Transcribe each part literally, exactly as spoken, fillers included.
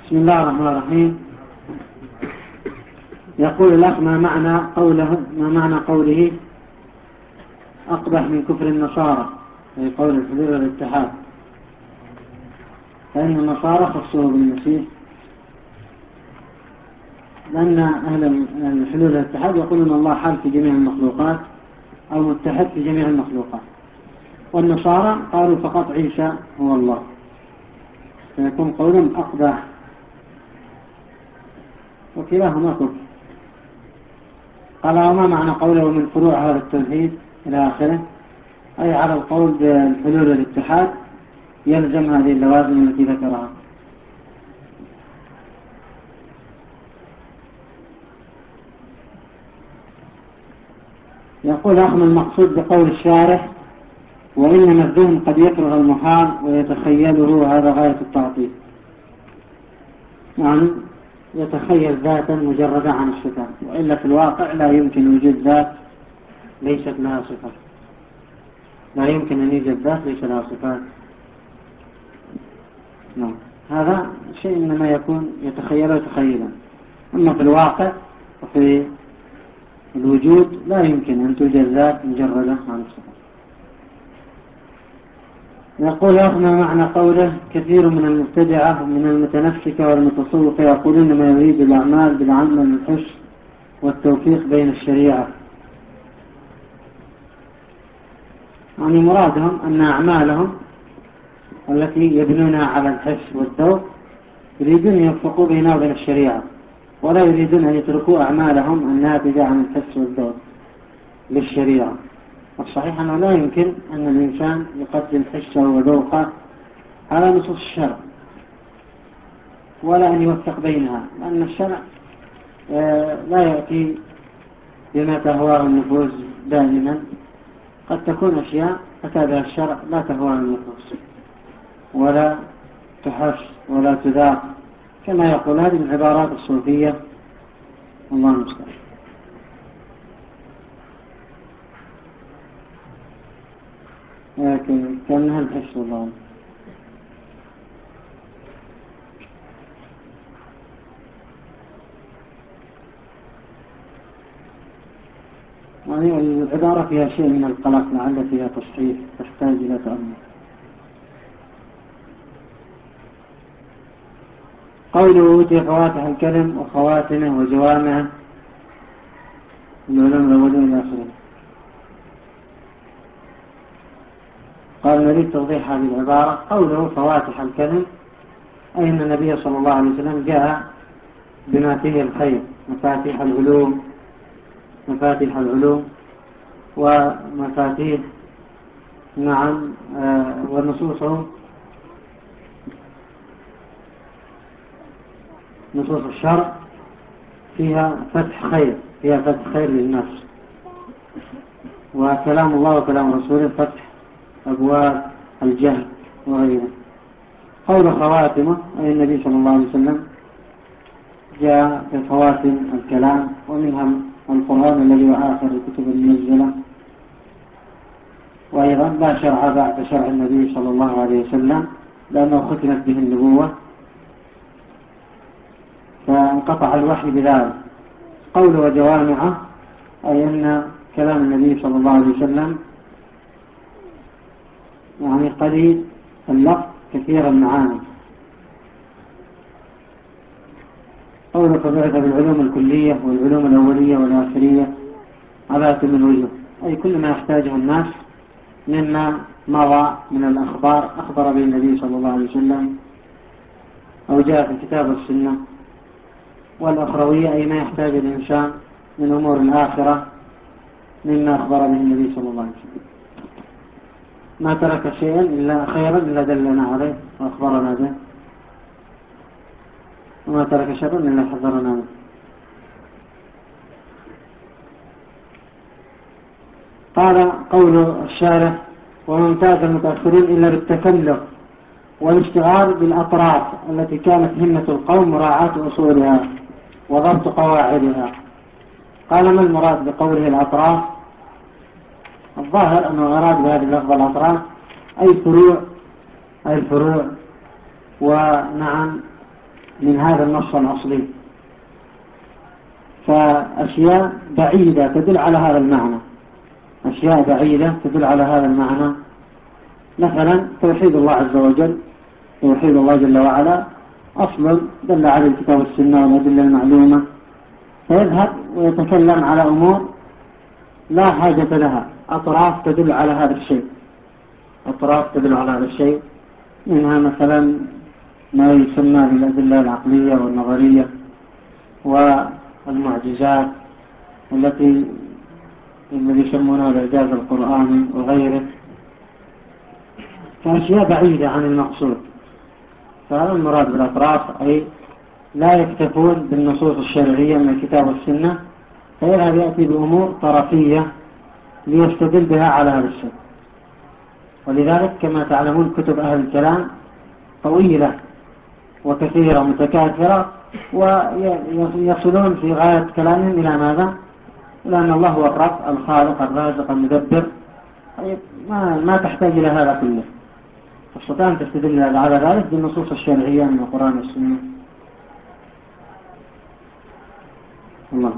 بسم الله الرحمن الرحيم. يقول الأخ ما معنى قوله ما معنى قوله أقبح من كفر النصارى، أي قول الحلول والاتحاد، فإن النصارى خصوه بالمسيح، لأن أهل الحلول والاتحاد يقولون الله حال في جميع المخلوقات أو متحد في جميع المخلوقات، والنصارى قالوا فقط عيسى هو الله، فيكون قولهم أقبح، وكلاهما كفر. قال وما معنى قوله من فروع هذا التوحيد إلى آخره، أي على القول بالحلول والاتحاد يلزم هذه اللوازم التي ذكرها. يقول أخم المقصود بقول الشارح وإنما الذهن قد يكره المحال ويتخيله، هذا غاية التعطيل، يعني يتخيل ذاتا مجردة عن الصفات، وإلا في الواقع لا يمكن وجود ذات ليست لها صفات، لا يمكن أن يوجد ذات ليس لها صفات. نعم. هذا شيء إنما يكون يتخيله تخيلا، أما في الواقع وفي الوجود لا يمكن أن توجد ذات مجردة عن الصفات. يقول أخنا معنى قوله كثير من المبتدعة من المتنفسة والمتصوفة يقولون ما يريد الأعمال بالعمل الحس والتوفيق بين الشريعة، يعني مرادهم أن أعمالهم التي يبنونها على الحس والذوق يريدون أن يوفقوا بينها وبين الشريعة، ولا يريدون أن يتركوا أعمالهم الناتجة عن الحس والذوق للشريعة. والصحيح أنه لا يمكن أن الإنسان يقدم حسه وذوقه على نصوص الشرع، ولا أن يوفق بينها، لأن الشرع لا يأتي بما تهواه النفوس دائما، قد تكون أشياء أتى بها الشرع لا تهواه النفوس ولا تحس ولا تذاق، كما يقول هذه من عبارات الصوفية، الله المستعان. كأنها الحس والله. يعني العبارة فيها شيء من القلق، لعل فيها تصحيح تحتاج إلى تأمل. قوله أوتي فواتح الكلم وخواتمه وجوامعه، العلوم الأولين إلى آخره. قال نريد توضيح هذه العبارة. قوله فواتح الكلم أي أن النبي صلى الله عليه وسلم جاء بما فيه الخير، مفاتيح العلوم مفاتيح العلوم ومفاتيح نعم آه ونصوصه نصوص الشرع فيها فتح خير، فيها فتح خير للناس، وكلام الله وكلام رسوله فتح أبواب الجهل وغيره. قول خواتمه أي النبي صلى الله عليه وسلم جاء بخواتم الكلام، ومنها القرآن الذي هو آخر الكتب المنزلة، وأيضا لا شرع بعد شرع النبي صلى الله عليه وسلم لأنه ختمت به النبوة فانقطع الوحي بذلك. قول وجوامعه أي أن كلام النبي صلى الله عليه وسلم يعني قليل اللفظ كثير المعاني. قوله فبعث بالعلوم الكلية والعلوم الأولية والآخرية على من وجه، أي كل ما يحتاجه الناس مما مضى من الأخبار أخبر به النبي صلى الله عليه وسلم أو جاء في الكتاب والسنة، والأخروية أي ما يحتاج الإنسان من أمور الآخرة مما أخبر به النبي صلى الله عليه وسلم. ما ترك شيئا إلا خيرا إلا دلنا عليه وأخبرنا به، وما ترك شرا إلا حذرنا منه. قال قول الشارح وممتاز المتأخرين إلا بالتكلف والاشتغال بالأطراف التي كانت همة القوم مراعاة أصولها وضبط قواعدها. قال ما المراد بقوله الأطراف؟ الظاهر أنه أراد بهذه اللفظة الأطراف أي فروع، أي الفروع ونعم من هذا النص الأصلي، فأشياء بعيدة تدل على هذا المعنى، أشياء بعيدة تدل على هذا المعنى. مثلا توحيد الله عز وجل، توحيد الله جل وعلا أصل دل عليه الكتاب والسنة والأدلة المعلومة، فيذهب ويتكلم على أمور لا حاجة لها، أطراف تدل على هذا الشيء، أطراف تدل على هذا الشيء، منها مثلا ما يسمى بالأدلة العقلية والنظرية والمعجزات التي الذي يسمونها الإعجاز القرآني وغيره، فأشياء بعيدة عن المقصود. فهذا المراد بالأطراف، أي لا يكتفون بالنصوص الشرعية من الكتاب والسنة، فيذهب يأتي بأمور طرفية ليستدل بها على هذا الشيء. ولذلك كما تعلمون كتب أهل الكلام طويلة وكثيرة متكاثرة، ويصلون في غاية كلامهم إلى ماذا؟ إلى أن الله هو الرب الخالق الرازق المدبر، ما, ما تحتاج إلى هذا كله. تستطيع أن تستدل على ذلك بالنصوص الشرعية من القرآن والسنة. الله.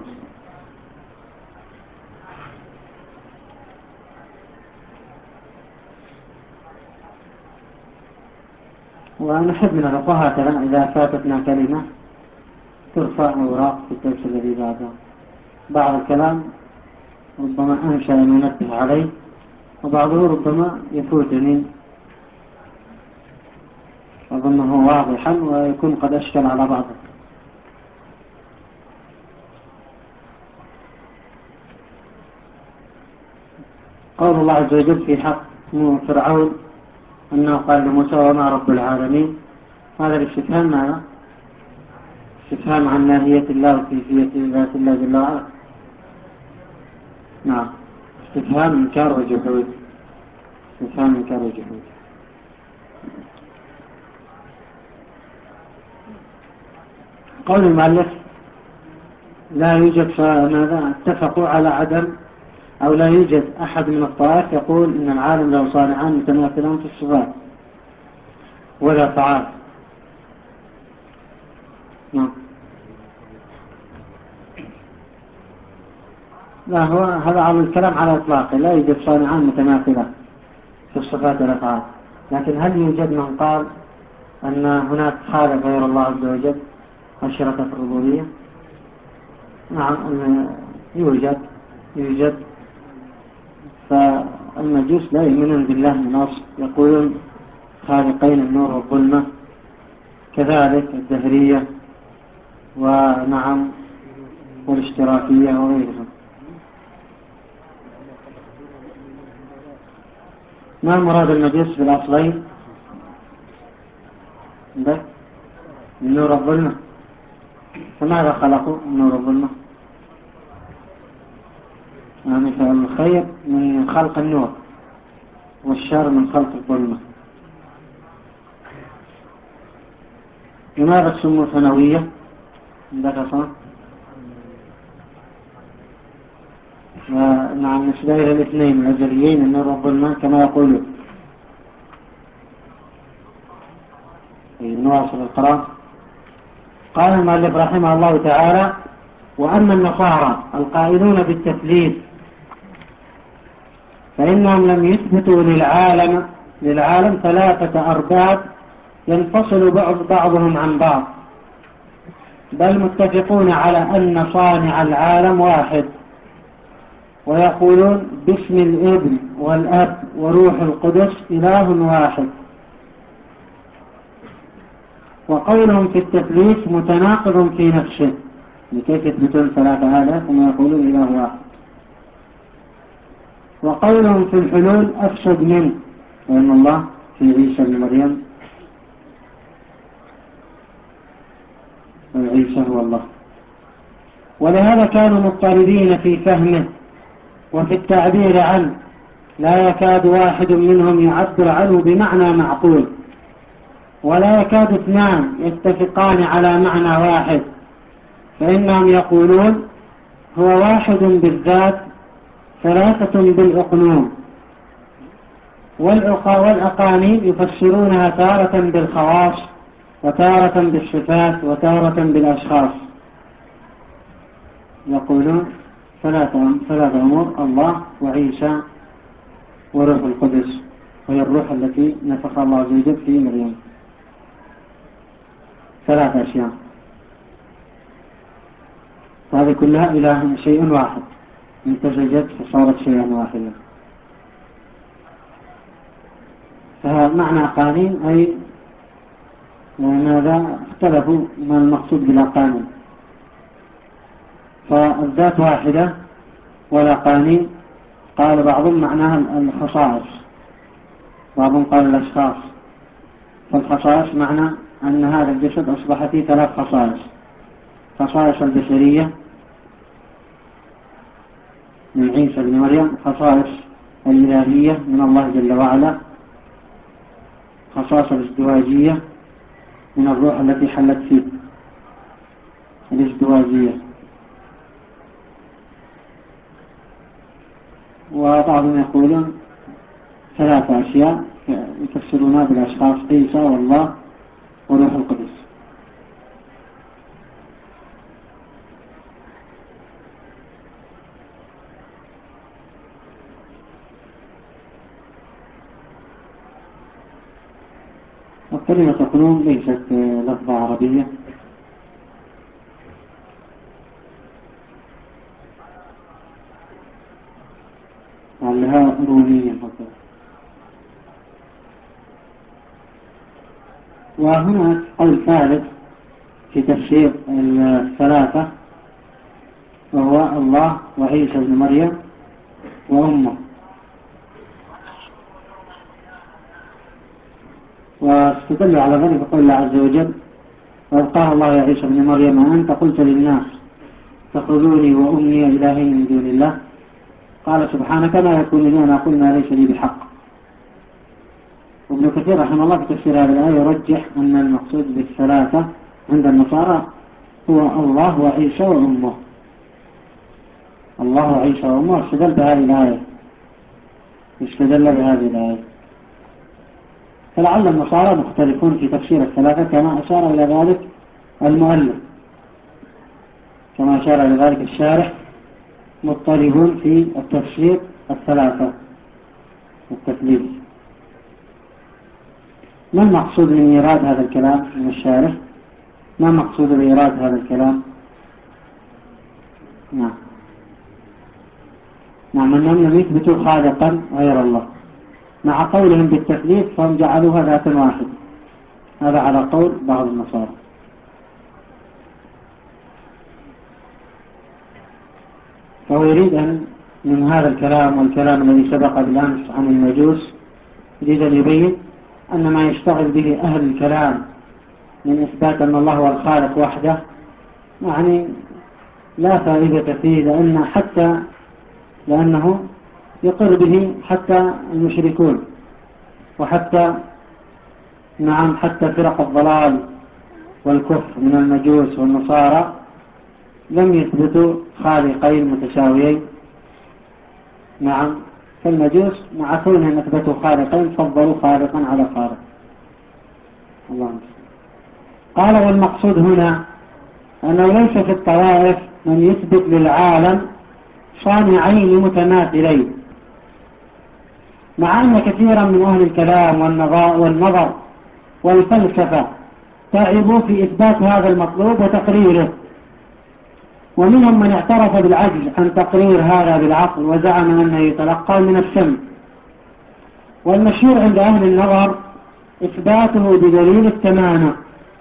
ونحب من الأخوة هكذا إذا فاتتنا كلمة ترفع أوراق في الدرس الذي بعده. بعض الكلام ربما أنشأ أن ننبه عليه، وبعضه ربما يفوتني أظنه واضحا ويكون قد أشكل على بعضه. قول الله عز وجل في حق فرعون أنه قال لموسى وما رب العالمين، هذا الاستفهام ماذا؟ استفهام عن ماهية الله وكيفية ذات الله جل وعلا. نعم، استفهام إنكار وجحود، استفهام إنكار وجحود. قول المؤلف لا يوجد، فماذا اتفقوا على عدم أو لا يوجد أحد من الطائف يقول إن العالم له صانعان متماثلان في الصفات ولا فعال. نعم. لا، هو هذا على الكلام على إطلاقه، لا يوجد صانعان متماثلة في الصفات والأفعال، لكن هل يوجد من قال أن هناك خالق غير الله عز وجل أشرك في الربوبية؟ نعم يوجد يوجد فالمجوس لا يؤمنون بالله من أصل، يقولون خالقين النور والظلمة، كذلك الدهرية ونعم والاشتراكية وغيرهم. ما مراد المجوس بالأصلين؟ عندك النور والظلمة، فماذا خلقوا النور والظلمة؟ يعني فالخير من خلق النور والشر من خلق الظلمة. لماذا تسموا ثانوية؟ عندك صح؟ نعم، نسبة إلى الاثنين الأزليين النور والظلمة كما يقولون. نواصل القراءة. قال المؤلف رحمه الله تعالى: وأما النصارى القائلون بالتثليث فإنهم لم يثبتوا للعالم للعالم ثلاثة أرباب ينفصل بعضهم عن بعض، بل متفقون على أن صانع العالم واحد، ويقولون باسم الابن والأب وروح القدس إله واحد. وقولهم في التثليث متناقض في نفسه، لكيف يثبتون ثلاثة آلاف وما يقولون إله واحد. وقولهم في الحلول أفسد منه، وإن الله في عيسى بن مريم وعيسى هو الله. ولهذا كانوا مضطربين في فهمه وفي التعبير عنه، لا يكاد واحد منهم يعبر عنه بمعنى معقول، ولا يكاد اثنان يتفقان على معنى واحد، فإنهم يقولون هو واحد بالذات ثلاثة بالأقنوم، والأقانيم يفسرونها تارة بالخواص وتارة بالصفات وتارة بالأشخاص. يقولون ثلاثة ثلاثة أمور: الله وعيسى وروح القدس، وهي الروح التي نفخ الله عز وجل في مريم. ثلاث أشياء، هذه كلها إلى شيء واحد، امتزجت فصارت شيئا واحدا. فمعنى قانين أي ماذا؟ اختلفوا ما المقصود بالأقانين. فالذات واحدة ولا قانين. قال بعضهم معناها الخصائص، بعضهم قال الأشخاص. فالخصائص معنى أن هذا الجسد أصبح فيه ثلاث خصائص: خصائص البشرية من عيسى بن مريم، خصائص الإلهية من الله جل وعلا، خصائص الازدواجية من الروح التي حلت فيه، الازدواجية. وبعضهم يقولون ثلاثة أشياء يفسرونها بالأشخاص: عيسى والله وروح القدس. الكلمة تقولون ليست لفظة عربية، لها رومية فقط. وهناك قول ثالث في تفسير الثلاثة، وهو الله وعيسى بن مريم وأمه. واستدل على ذلك بقول الله عز وجل: وإذ قال الله يا عيسى بن مريم أنت قلت للناس اتخذوني وأمي إلهين من دون الله، قال سبحانك ما يكون لي أن أقول ما ليس لي بحق. وابن كثير رحمه الله في تفسير هذه الآية يرجح أن المقصود بالثلاثة عند النصارى هو الله وعيسى وأمه. الله وعيسى وأمه استدل بهذه الآية، استدل بهذه الآية. فلعل النصارى مختلفون في تفسير الثلاثة كما أشار إلى ذلك المؤلف، كما أشار إلى ذلك الشارح، مضطربون في التفسير الثلاثة والتثليث. ما المقصود من إيراد هذا الكلام من الشارح؟ ما المقصود بإيراد هذا الكلام؟ نعم نعم أنهم لم يثبتوا خالقا غير الله، مع قولهم بالتثليث فهم جعلوها ذاتا واحد. هذا على قول بعض النصارى. فهو يريد أن من هذا الكلام والكلام الذي سبق بالأمس عن المجوس يريد أن يبين أن ما يشتغل به أهل الكلام من إثبات أن الله هو الخالق وحده يعني لا فائدة فيه، لأن حتى لأنه يقر به حتى المشركون، وحتى نعم حتى فرق الضلال والكفر من المجوس والنصارى لم يثبتوا خالقين متساويين. نعم فالمجوس مع كونهم اثبتوا خالقين فضلوا خالقا على خالق. الله قال: والمقصود هنا أنه ليس في الطوائف من يثبت للعالم صانعين متماثلين، مع أن كثيرا من أهل الكلام والنظر والفلسفة تعبوا في إثبات هذا المطلوب وتقريره، ومنهم من اعترف بالعجز عن تقرير هذا بالعقل وزعم أنه يتلقى من السمع. والمشهور عند أهل النظر إثباته بدليل التمانع،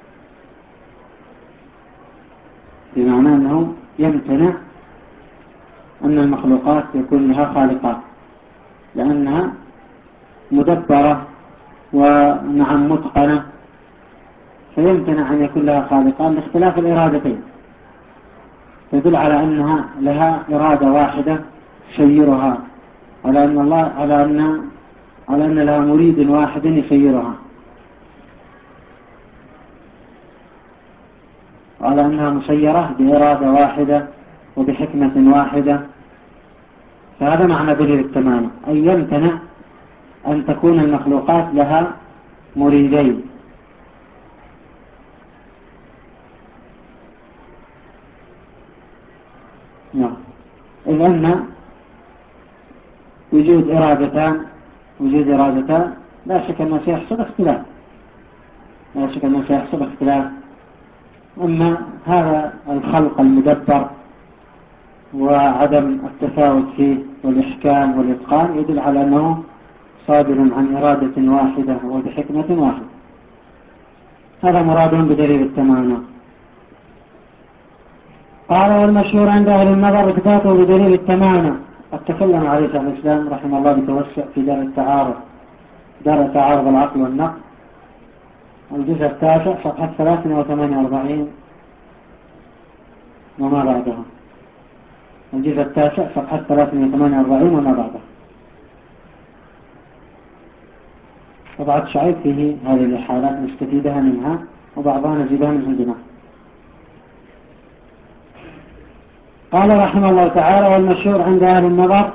بمعنى أنه يمتنع أن المخلوقات يكون لها خالقات لأنها مدبرة ونعم متقنة، فيمتنع أن يكون لها خالقان لاختلاف الإرادتين، تدل على أنها لها إرادة واحدة تسيرها، على أن الله على أن على أن لها مريد واحد يسيرها، على أنها مسيرة بإرادة واحدة وبحكمة واحدة. فهذا معنى دليل التمانع، أي يمتنع أن تكون المخلوقات لها مريدين، نعم. إذ أن وجود إرادتان وجود إرادتان لا شك أنه سيحصل اختلاف، لا شك أنه سيحصل اختلاف. أما هذا الخلق المدبر وعدم التفاوت فيه والإحكام والإتقان يدل على أنه صادر عن إرادة واحدة وبحكمة واحدة. هذا مراد بدليل التمام. قال والمشهور عند أهل النظر إثباته بدليل التمام. قد تكلم عليه شيخ الإسلام رحمه الله بتوسع في دار التعارض، دار تعارض العقل والنقل، الجزء التاسع صفحة ثلاثمائة وثمانية وأربعين وما بعدها. الجزء التاسع صفحة ثلاثمائة وثمانية وأربعين وما بعدها. طبعا شعيب فيه هذه الحالات نستفيدها منها وبعضها نزيدها من عندنا. قال رحمه الله تعالى والمشهور عند أهل النظر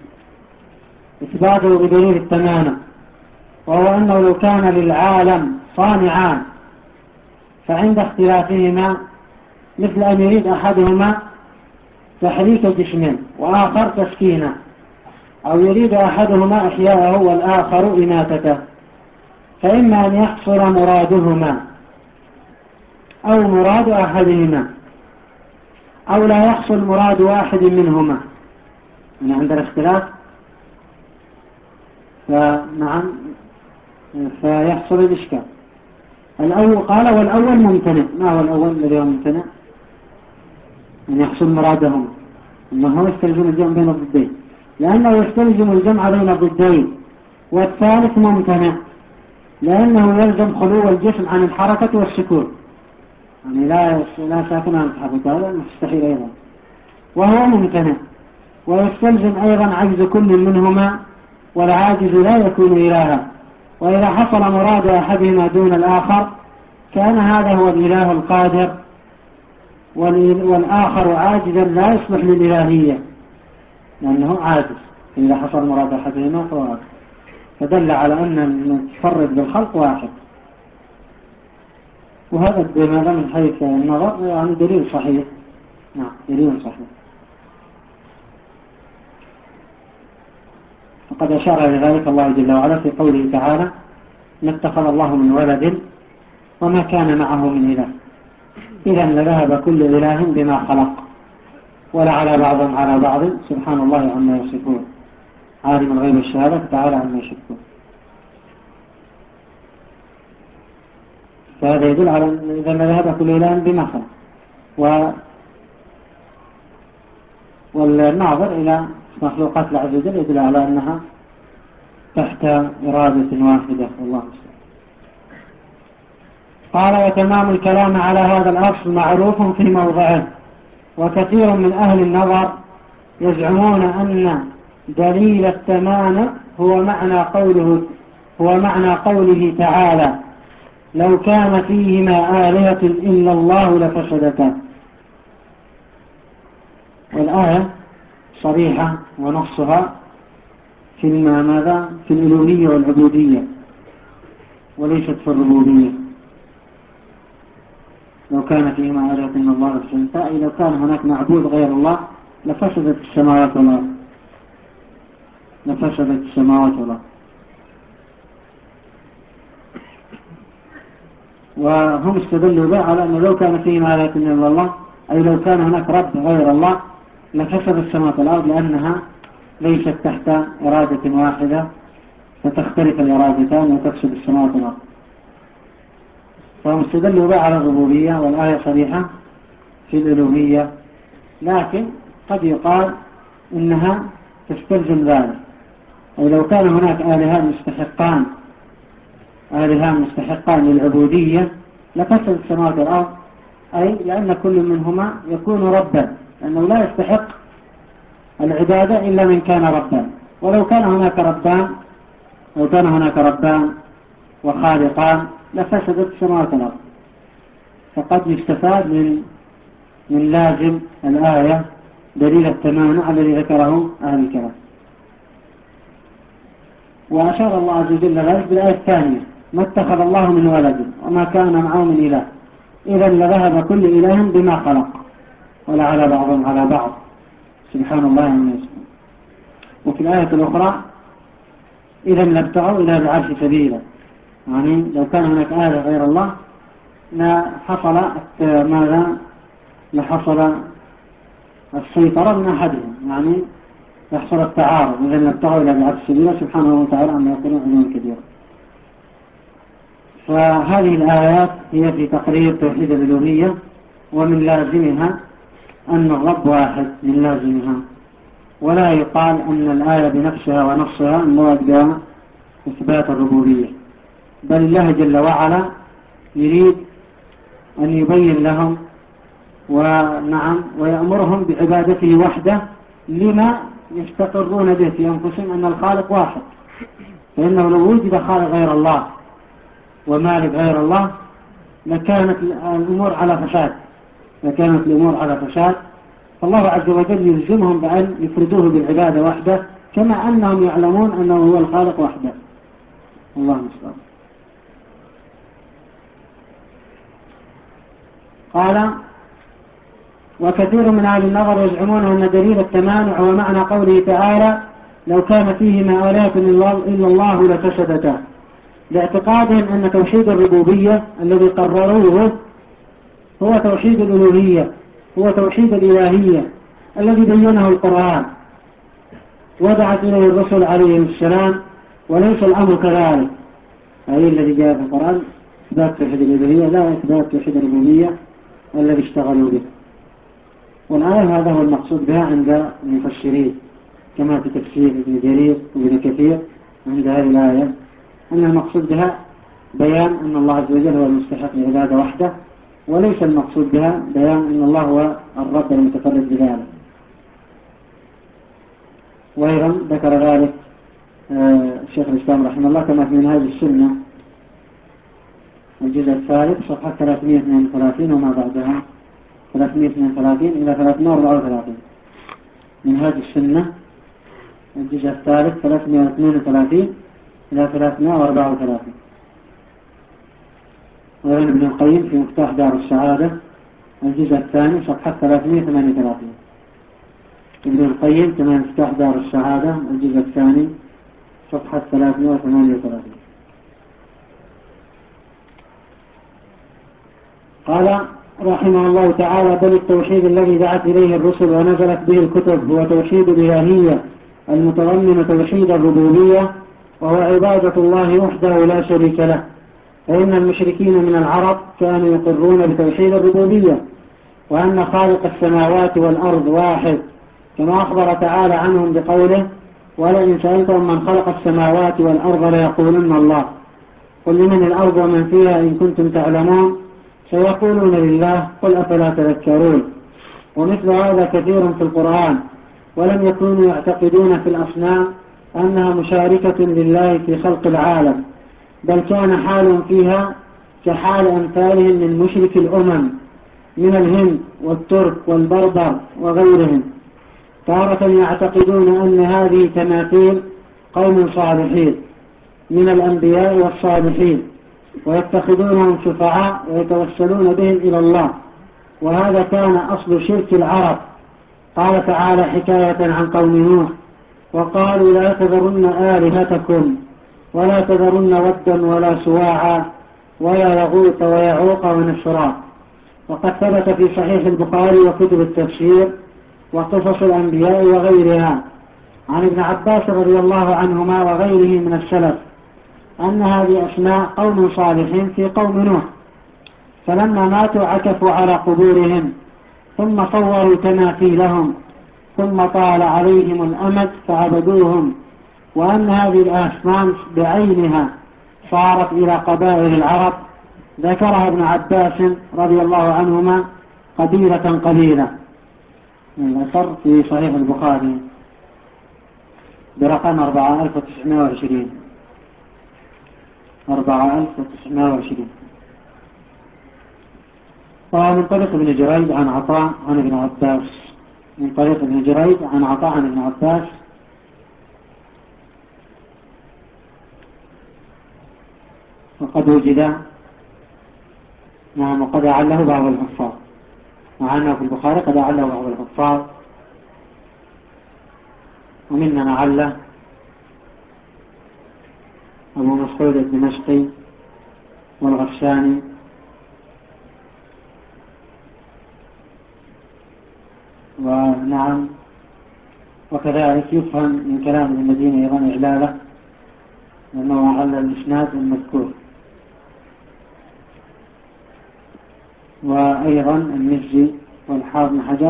إثباته بدليل التمام، وهو أنه لو كان للعالم صانعان فعند اختلافهما مثل أن يريد أحدهما تحريك جسمه وآخر تسكينه، أو يريد أحدهما إحياءه والآخر إماتته، فإما أن يحصل مرادهما أو مراد أحدهما أو لا يحصل مراد واحد منهما. من عند الاختلاف فنعم فيحصل الإشكال. الأول قال والأول ممتنع. ما هو الأول الذي هو ممتنع؟ أن يحصل مرادهما، أنه يستلزم الجمع بين الضدين، لأنه يستلزم الجمع بين الضدين. والثالث ممتنع لأنه يلزم خلو الجسم عن الحركة والسكون، يعني لا لا ساكن عن الحركة، هذا مستحيل أيضا. وهو ممتنع ويستلزم أيضا عجز كل منهما، والعاجز لا يكون إلها. وإذا حصل مراد أحدهما دون الآخر كان هذا هو الإله القادر، والآخر عاجزا لا يصلح للإلهية لأنه عاجز. إذا حصل مراد أحدهما فهو عاجز، فدل على أن المتفرد بالخلق واحد. وهذا بماذا من حيث النظر يعني دليل صحيح. نعم دليل صحيح. فقد أشار إلى ذلك الله جل وعلا في قوله تعالى ما اتخذ الله من ولد وما كان معه من إله إذا لذهب كل إله بما خلق ولعلى بعضهم على بعض سبحان الله عما يصفون عالم الغيب والشهادة تعالى عما يشركون. فهذا يدل على إذا لذهب كل إله بما خلق. و... والناظر إلى مخلوقات الله عز وجل يدل على أنها تحت إرادة واحدة والله سبحانه. قال وتمام الكلام على هذا الأصل معروف في موضعه. وكثير من أهل النظر يزعمون أن دليل التمام هو معنى قوله هو معنى قوله تعالى لو كان فيهما آلهة إلا الله لفسدتا. والآية صريحة ونصها في ماذا في الألوهية والعبودية وليست في الربوبية. لو كان فيهما آلهة إلا الله لفسدتا، أي لو كان هناك معبود غير الله لفسدت السماوات والأرض لفسدت السماوات والأرض. وهم استدلوا به على أنه لو كان فيهما آلهة إلا الله أي لو كان هناك رب غير الله لفسد السماوات والأرض، لأنها ليست تحت إرادة واحدة فتختلف الإرادتان وتفسد السماوات والأرض. فهم استدلوا به على الربوبية والآية صريحة في الألوهية، لكن قد يقال إنها تستلزم ذلك. أي لو كان هناك آلهان مستحقان آلهان مستحقان للعبودية لفسد السماوات والأرض، أي لأن كل منهما يكون ربا، لأنه لا يستحق العبادة إلا من كان ربا. ولو كان هناك ربان لو كان هناك ربان وخالقان لفسدت السماوات والأرض. فقد يستفاد من من لازم الآية دليل التمانع الذي ذكره أهل الكلام. وأشار الله عز وجل ذلك بالآية الثانية ما اتخذ الله من ولد وما كان معه من إله إذا لذهب كل إله بما خلق ولعلى بعضهم على بعض سبحان الله عما يصفون. وفي الآية الأخرى إذا لابتغوا إلى العرش سبيلا، يعني لو كان هناك آلة غير الله لحصل ماذا لحصل السيطرة من أحدهم، يعني يحصل التعارض. إذا لابتغوا إلى العرش سبيلا سبحانه وتعالى عما يقولون علوا كبيرا. فهذه الآيات هي في تقرير توحيد الألوهية، ومن لازمها أن الرب واحد، من لازمها. ولا يقال أن الآية بنفسها ونصها المراد بها إثبات الربوبية، بل الله جل وعلا يريد أن يبين لهم ونعم ويأمرهم بعبادته وحده لما يستقرون به في أنفسهم أن الخالق واحد. فإنه لو وجد خالق غير الله ومالك غير الله لكانت الأمور على فساد لكانت الأمور على فساد فالله عز وجل يلزمهم بأن يفردوه بالعبادة وحده، كما أنهم يعلمون أنه هو الخالق وحده. الله المستعان. قال: وكثير من أهل النظر يزعمون أن دليل التمانع ومعنى قوله تعالى: لو كان فيهما آلهة إلا الله لفسدتا، لاعتقادهم أن توحيد الربوبية الذي قرروه هو توحيد الألوهية، هو توحيد الإلهية الذي بينه القرآن ودعت إليه الرسل عليهم السلام، وليس الأمر كذلك. أي الذي جاء في القرآن إثبات توحيد الإلهية لا إثبات توحيد الربوبية الذي اشتغلوا به. والآية هذا هو المقصود بها عند المفسرين، كما في تفسير ابن جرير وابن كثير عند هذه الآية، أن المقصود بها بيان أن الله عز وجل هو المستحق العبادة وحده، وليس المقصود بها بيان أن الله هو الرب المتفرد بذلك. وأيضا ذكر ذلك الشيخ الإسلام رحمه الله كما في منهاج السنة الجزء الثالث صفحة ثلاثمائة واثنين وثلاثين وما بعدها، ثلاثمائة واثنين وثلاثين إلى ثلاثمائة وأربعة وثلاثين. منهاج السنة الجزء الثالث ثلاثمائة واثنين وثلاثين إلى ثلاثمائة وأربعة وثلاثين. وأيضا ابن القيم في مفتاح دار السعادة الجزء الثاني صفحة ثلاثمائة وثمانية وثلاثين. ابن القيم كما مفتاح دار السعادة الجزء الثاني صفحة ثلاثمائة وثمانية وثلاثين. قال رحمه الله تعالى: بل التوحيد الذي دعت إليه الرسل ونزلت به الكتب هو توحيد الإلهية المتضمن توحيد الربوبية، وهو عبادة الله وحده لا شريك له. فإن المشركين من العرب كانوا يقرون بتوحيد الربوبية، وأن خالق السماوات والأرض واحد، كما أخبر تعالى عنهم بقوله: ولئن سألتهم من خلق السماوات والأرض ليقولن الله قل لمن الأرض ومن فيها إن كنتم تعلمون سيقولون لله قل أفلا تذكرون. ومثل هذا كثير في القرآن، ولم يكونوا يعتقدون في الأصنام أنها مشاركة لله في خلق العالم، بل كان حالهم فيها كحال أمثالهم من مشرك الأمم من الهند والترك والبربر وغيرهم. تارة يعتقدون أن هذه تماثيل قوم صالحين من الأنبياء والصالحين، ويتخذونهم شفعاء ويتوسلون بهم إلى الله، وهذا كان أصل شرك العرب. قال تعالى حكاية عن قوم نوح: وقالوا لا تذرن آلهتكم ولا تذرن ودا ولا سواعا ولا يغوث ويعوق ونسرا. وقد ثبت في صحيح البخاري وكتب التفسير وقصص الأنبياء وغيرها عن ابن عباس رضي الله عنهما وغيره من السلف أن هذه أسماء قوم صالحين في قوم نوح، فلما ماتوا عكفوا على قبورهم ثم صوروا تماثيلهم ثم طال عليهم الأمد فعبدوهم، وأن هذه الأصنام بعينها صارت إلى قبائل العرب. ذكرها ابن عباس رضي الله عنهما قبيلة قبيلة. الأثر في صحيح البخاري برقم أربعة آلاف وتسعمائة وعشرين أربعة آلاف وتسعمائة وعشرين. ومن طريق ابن جريج عن عطاء عن ابن عباس من طريق ابن جريج عن عطاء عن ابن عباس وقد وجد نعم وقد أعله بعض الحفاظ، مع أنه في البخاري قد أعله بعض الحفاظ ومنها معلة أبو مسعود الدمشقي والغشاني ونعم. وكذلك يفهم من كلام المدينة أيضا إعلالة لأنه على الإسناد المذكور. وأيضا المزي والحافظ بن حجر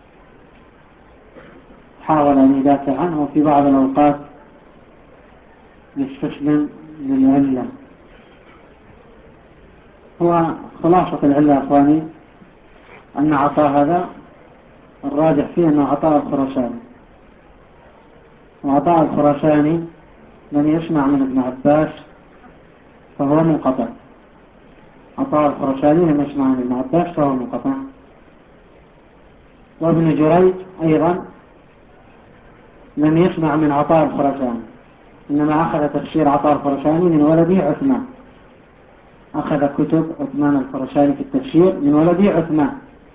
حاول أن يدافع عنه وفي بعض الأوقات يستسلم للعلة. هو خلاصة العلة يا أخواني أن عطاء هذا الراجح فيه أنه عطاء الخراساني، وعطاء الخراساني من يسمع من ابن عباس فهو منقطع. عطاء الخراساني من يسمع من ابن عباس فهو منقطع. وابن جريج أيضا لم يسمع من عطاء الخراساني، إنما أخذ تفسير عطاء الخراساني من ولده عثمان، أخذ كتب عثمان الخراساني في التفسير من ولده عثمان.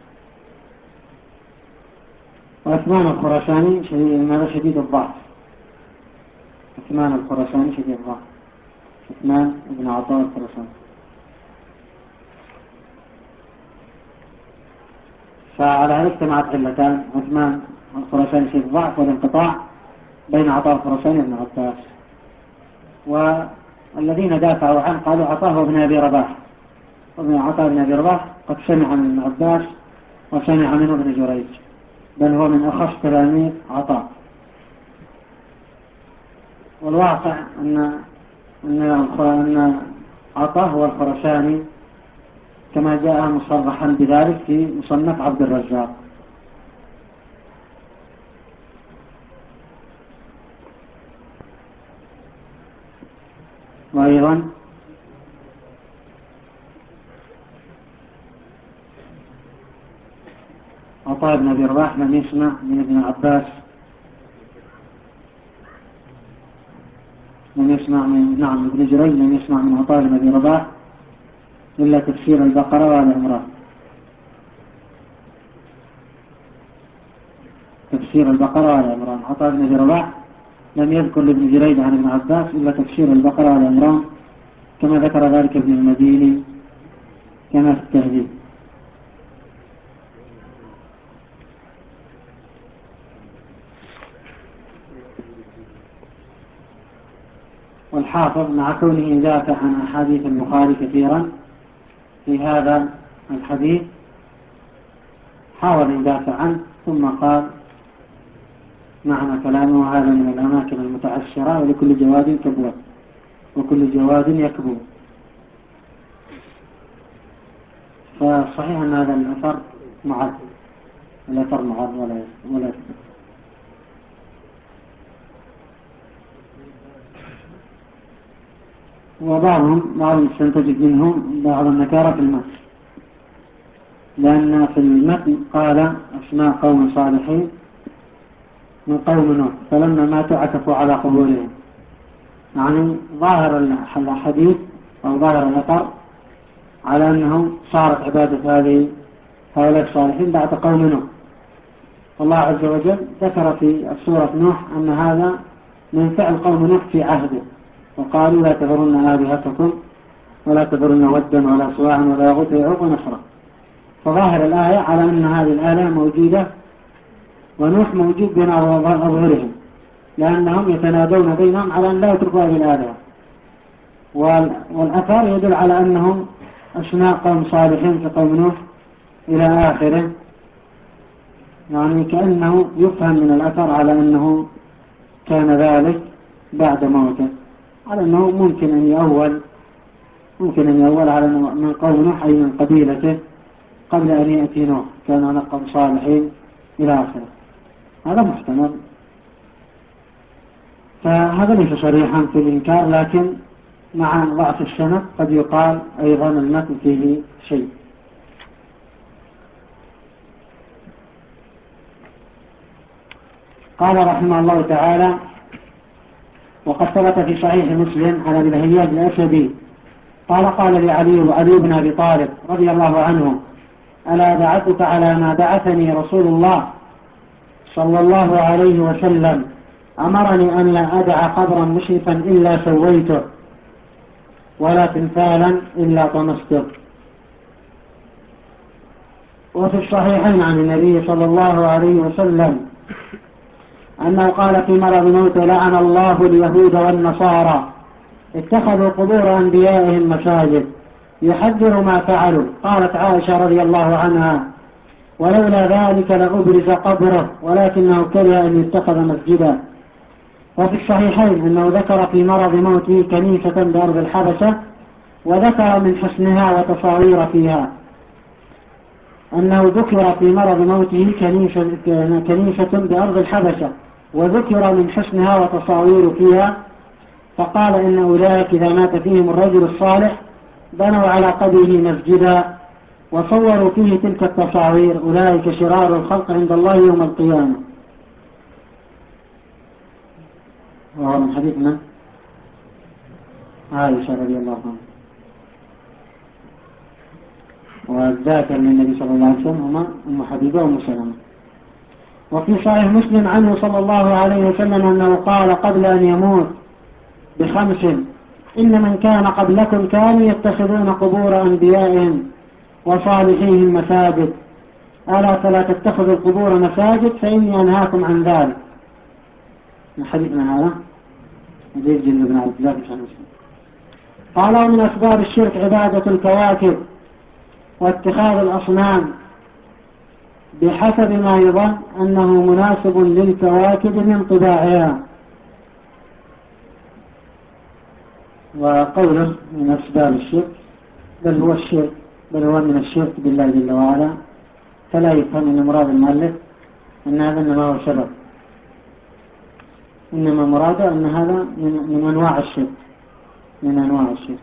وعثمان الخراساني شديد, شديد الضعف. عثمان الخراساني شديد الضعف، عثمان ابن عطاء الخراساني. فعلى هذا اجتمعت علتان: عثمان الخراساني شديد الضعف والانقطاع بين عطاء الخراساني وابن عباس. والذين دافعوا عنه قالوا عطاء ابن أبي رباح، وابن عطاء ابن أبي رباح قد سمع من ابن عباس وسمع منه ابن جريج، بل هو من أخص تلاميذ عطاء. والواقع أن أن عطاء هو الخراساني كما جاء مصرحا بذلك في مصنف عبد الرزاق. وأيضا عطاء بن أبي رباح لم يسمع من ابن عباس، لم يسمع من نعم ابن جريج لم يسمع من عطاء بن أبي رباح إلا تفسير البقرة وآل عمران. تفسير البقرة وآل عمران. عطاء بن أبي رباح لم يذكر لابن جريج عن ابن عباس إلا تفسير البقرة وآل عمران، كما ذكر ذلك ابن المديني كما في التهذيب. والحافظ مع كونه يدافع عن أحاديث البخاري كثيرا في هذا الحديث حاول يدافع عنه، ثم قال معنى كلامه: هذا من الأماكن المتعشرة ولكل جواد كبوة وكل جواد يكبو. فصحيح أن هذا الأثر معد، الأثر معد ولا ولا يثبت. وبعضهم بعضهم سنتجد منهم بعض النكارة في المتن، لأن في المتن قال أسماء قوم صالحين من قوم نوح فلما ماتوا عكفوا على قبورهم. يعني ظاهر الحديث أو ظاهر الأثر على أنه صارت عبادة هذه هؤلاء الصالحين بعد قوم نوح. الله عز وجل ذكر في سورة نوح أن هذا من فعل قوم نوح في عهده، وقالوا لا تذرن آلهتكم ولا تذرن ودا ولا سواعا ولا يغوث ويعوق ونسرا. فظاهر الآية على أن هذه الآلهة موجودة ونوح موجود بين أظهرهم، لأنهم يتنادون بينهم على أن لا يتركوا هذه الآلهة. والأثر يدل على أنهم أسماء قوم صالحين في قوم نوح إلى آخره. يعني كأنه يفهم من الأثر على أنه كان ذلك بعد موته، على أنه ممكن أن يأول ممكن أن يأول على من قوم نوح أي من قبيلته قبل أن يأتي نوح، كان هناك قوم صالحين إلى آخره. هذا محتمل. فهذا ليس صريحا في الإنكار، لكن مع ضعف السند قد يقال أيضا المتن فيه شيء. قال رحمه الله تعالى: وقد ثبت في صحيح مسلم عن ابي الهياج الأسدي قال: قال لي علي علي بن أبي طالب رضي الله عنه: ألا بعثك على ما بعثني رسول الله صلى الله عليه وسلم أمرني أن لا أدع قبرا مشرفا إلا سويته ولا تمثالا إلا طمسته. وفي الصحيحين عن النبي صلى الله عليه وسلم أنه قال في مرض موته: لعن الله اليهود والنصارى اتخذوا قبور أنبيائهم مساجد يحذر ما فعلوا. قالت عائشة رضي الله عنها: ولولا ذلك لأبرز قبره ولكنه كره أن يتخذ مسجدا. وفي الصحيحين أنه ذكر في مرض موته كنيسة بأرض الحبشة، وذكر من حسنها وتصاوير فيها، أنه ذكر في مرض موته كنيسة, كنيسة بأرض الحبشة وذكر من حسنها وتصاوير فيها، فقال إن أولئك إذا مات فيهم الرجل الصالح بنوا على قبره مسجدا وصوروا فيه تلك التصاوير، أولئك شرار الخلق عند الله يوم القيامة. وهو من حديث من؟ عائشة رضي الله عنها. والذاكر للنبي صلى الله عليه وسلم هما أم حبيبة وأم سلمة. وفي صحيح مسلم عنه صلى الله عليه وسلم أنه قال قبل أن يموت بخمس: إن من كان قبلكم كانوا يتخذون قبور أنبيائهم وصالحيهم مساجد، ألا فلا تتخذوا القبور مساجد فإني أنهاكم عن ذلك. الحديث من هذا حديث جند بن عبد الله بن مسلم. قال: ومن أسباب الشرك عبادة الكواكب واتخاذ الأصنام بحسب ما يظن أنه مناسب للكواكب من طباعها. وقوله من أسباب الشرك بل هو الشرك بل هو من الشرك بالله جل وعلا، فلا يفهم أن مراد المؤلف أن هذا إنما هو سبب، إنما مراده أن هذا من, من أنواع الشرك من أنواع الشرك.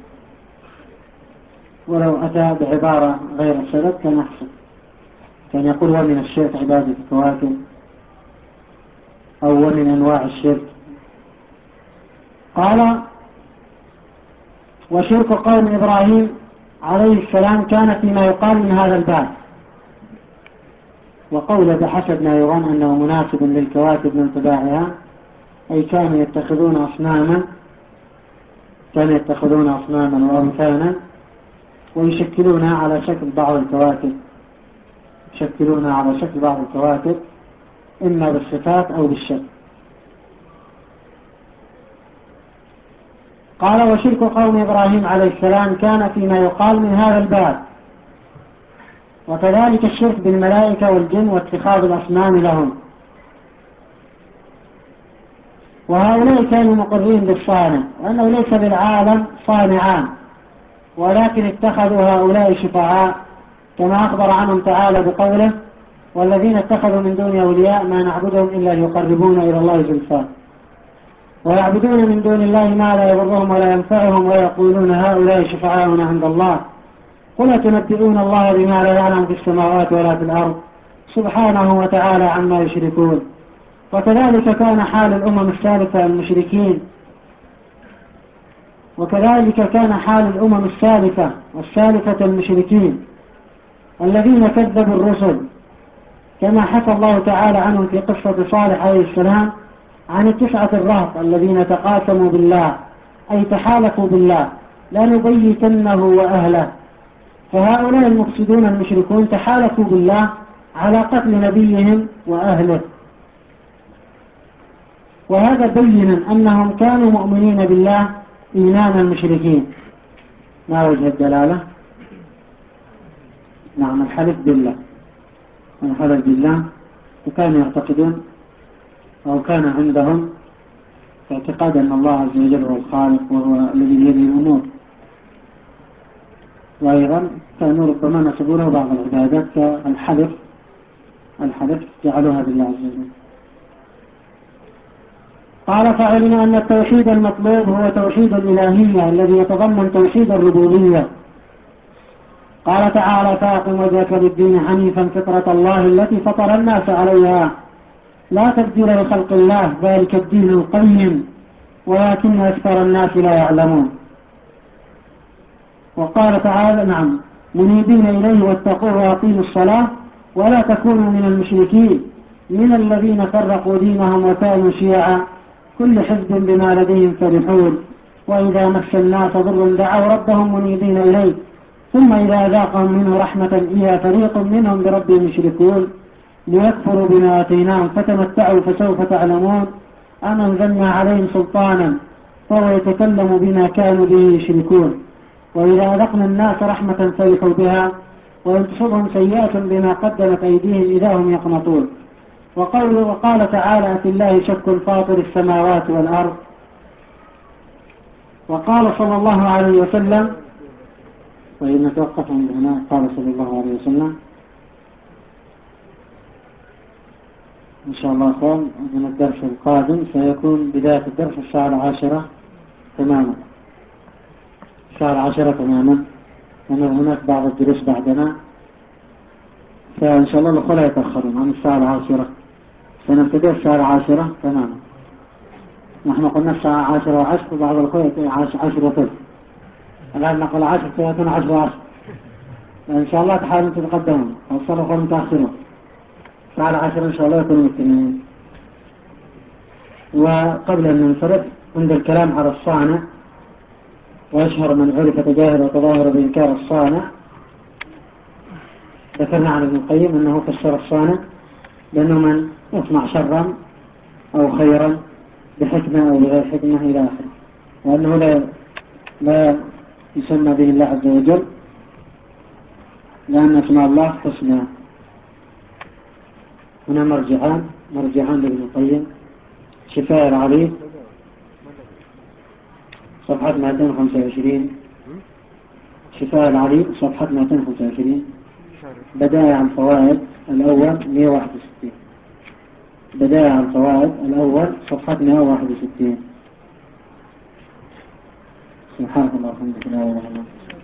ولو أتى بعبارة غير السبب كان أحسن، كان يقول ومن الشرك عبادة الكواكب أو ومن أنواع الشرك. قال: وشرك قوم إبراهيم عليه السلام كان فيما يقال من هذا الباب. وقول بحسب ما يظن أنه مناسب للكواكب من طباعها، أي كانوا يتخذون أصناما كانوا يتخذون أصناما وأوثانا ويشكلونها على شكل بعض الكواكب يشكلونها على شكل بعض الكواكب إما بالصفات أو بالشكل. قال: وشرك قوم إبراهيم عليه السلام كان فيما يقال من هذا الباب، وكذلك الشرك بالملائكة والجن واتخاذ الأصنام لهم. وهؤلاء كانوا مقرين بالصانع وأنه ليس للعالم صانعان، ولكن اتخذوا هؤلاء شفعاء كما أخبر عنهم تعالى بقوله: والذين اتخذوا من دون أولياء ما نعبدهم إلا ليقربونا إلى الله زلفى، ويعبدون من دون الله ما لا يضرهم ولا ينفعهم ويقولون هؤلاء شفعاؤنا عند الله، قل تنبئون الله بما لا يعلم في السماوات ولا في الأرض سبحانه وتعالى عما يشركون. وكذلك كان حال الأمم السالفة المشركين وكذلك كان حال الأمم السالفة والسالفة المشركين الذين كذبوا الرسل، كما حكى الله تعالى عنهم في قصة صالح عليه السلام عن التسعة الرهط الذين تقاسموا بالله، أي تحالفوا بالله لنبيتنه وأهله. فهؤلاء المفسدون المشركون تحالفوا بالله على قتل نبيهم وأهله، وهذا بين أنهم كانوا مؤمنين بالله إيمان المشركين. ما وجه الدلالة؟ نعم، الحلف بالله الحلف بالله وكانوا يعتقدون أو كان عندهم اعتقاد أن الله عز وجل هو الخالق وهو الذي بيده الأمور، وأيضا كانوا ربما نسبوا له بعض العبادات كالحلف الحلف جعلوها بالله عز وجل. قال: فعلم أن التوحيد المطلوب هو توحيد الإلهية الذي يتضمن توحيد الربوبية. قال تعالى: فاقم وجهك للدين حنيفا فطرة الله التي فطر الناس عليها لا تبديل لخلق الله ذلك الدين القيم ولكن أكثر الناس لا يعلمون. وقال تعالى: نعم منيبين إليه واتقوه وأقيموا الصلاة ولا تكونوا من المشركين من الذين فرقوا دينهم وكانوا شيعا كل حزب بما لديهم فرحون وإذا مس الناس ضر دعوا ربهم منيبين إليه ثم إذا ذاقهم منه رحمة إذا فريق منهم بربهم يشركون ليكفروا بما آتيناهم فتمتعوا فسوف تعلمون أم أنزلنا عليهم سلطانا فهو يتكلم بما كانوا به يشركون وإذا أذقنا الناس رحمة فرحوا بها وإن تصبهم سيئات بما قدمت أيديهم إذا هم يقنطون. وقال, وقال تعالى في الله شك فاطر السماوات والأرض. وقال صلى الله عليه وسلم وإن نتوقف عند هنا قال صلى الله عليه وسلم إن شاء الله أخوان من الدرس القادم سيكون بداية الدرس الساعة العاشرة تماما الساعة العاشرة تماما لأن هناك بعض الدروس بعدنا فإن شاء الله الأخوة لا يتأخرون عن الساعة العاشرة سنبتدئ الساعة العاشرة تماما. نحن قلنا الساعة عاشرة وعشر وبعض الأخوة عشر وثلث الآن نقول عشر سيكون عشر وعشر إن شاء الله تحاولوا تتقدمون وصلوا أخوة متأخرون الساعة العاشرة إن شاء الله يكونوا مجتمعين. وقبل أن ننصرف عند الكلام على الصانع وأشهر من عرف تجاهل وتظاهر بإنكار الصانع ذكرنا عن ابن القيم أنه فسر الصانع لأنه من يصنع شرا أو خيرا بحكمة أو بغير حكمة إلى آخره وأنه لا, لا يسمى به الله عز وجل لأن اسماء الله حسنى. هنا مرجعان مرجعان لابن القيم شفاء العليل صفحة مئتين وخمسة وعشرين شفاء العليل صفحة مئتين وخمسة وعشرين بدائع الفوائد الأول مئة وواحد وستين بدائع الفوائد الأول صفحة مئة وواحد وستين. سبحانك اللهم وبحمدك لا إله إلا أنت